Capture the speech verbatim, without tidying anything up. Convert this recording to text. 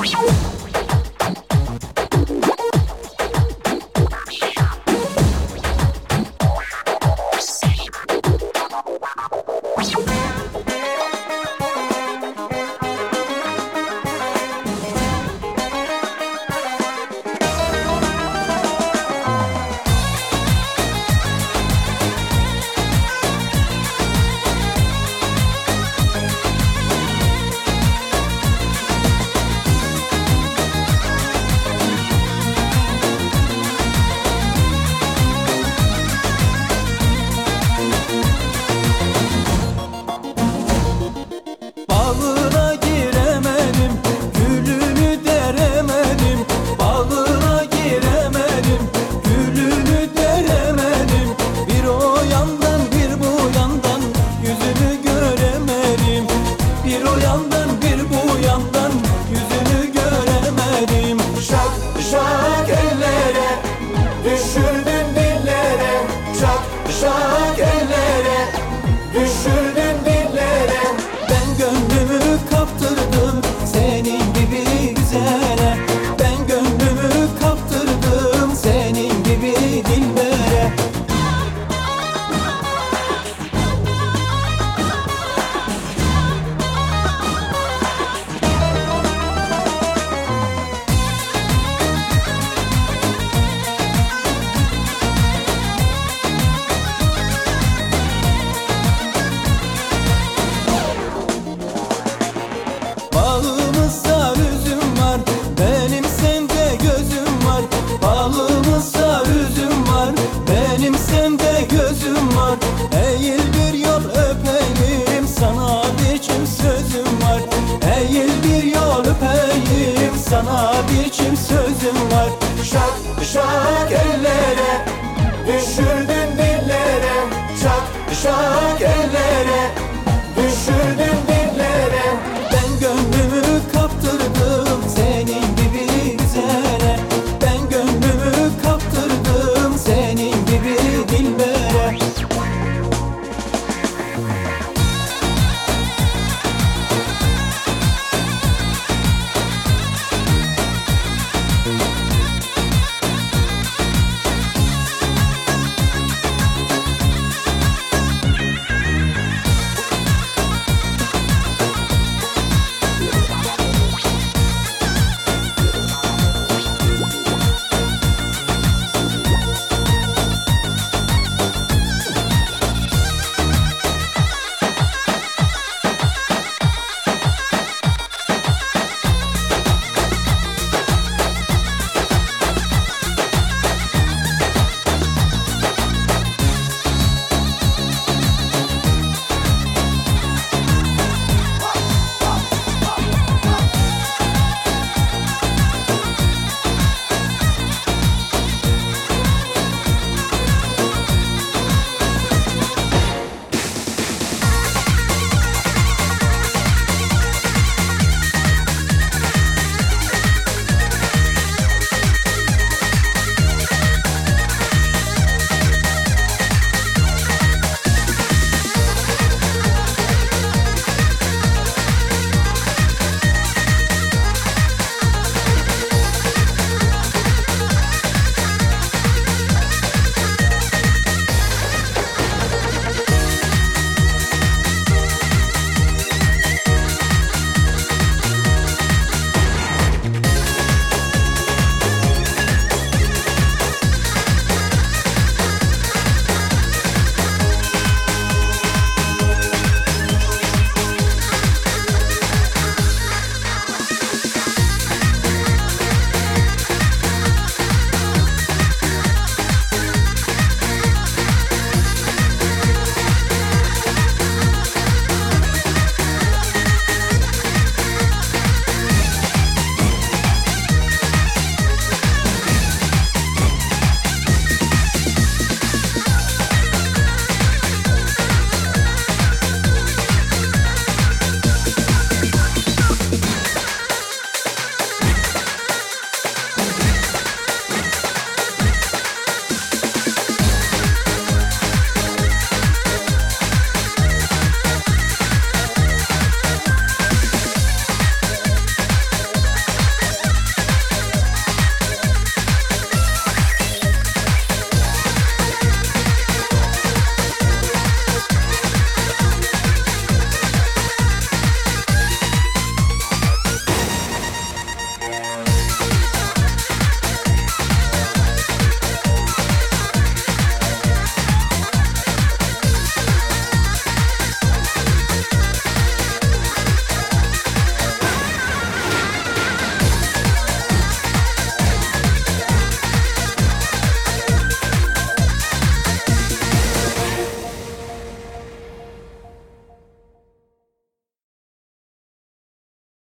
Bağına giremedim, gülünü deremedim. Bağına giremedim, gülünü deremedim. Bir o yandan bir bu yandan yüzünü göremedim. Bir o yandan bir bu yandan yüzünü göremedim. Şak şak ellere, düşürdün dillere. Şak şak ellere, düşürdün dillere. Ben gönlümü kaptırdım senin gibi güzele. Ben gönlümü kaptırdım senin gibi dilbere. Bağımızda üzüm var, benim sende gözüm var. Bağımızda üzüm var, benim sende gözüm var. Eğil bir yol öpeyim, sana biçim sözüm var. Eğil bir yol öpeyim, sana biçim sözüm var. Şak şak ellere, düşürdün dillere. Şak şak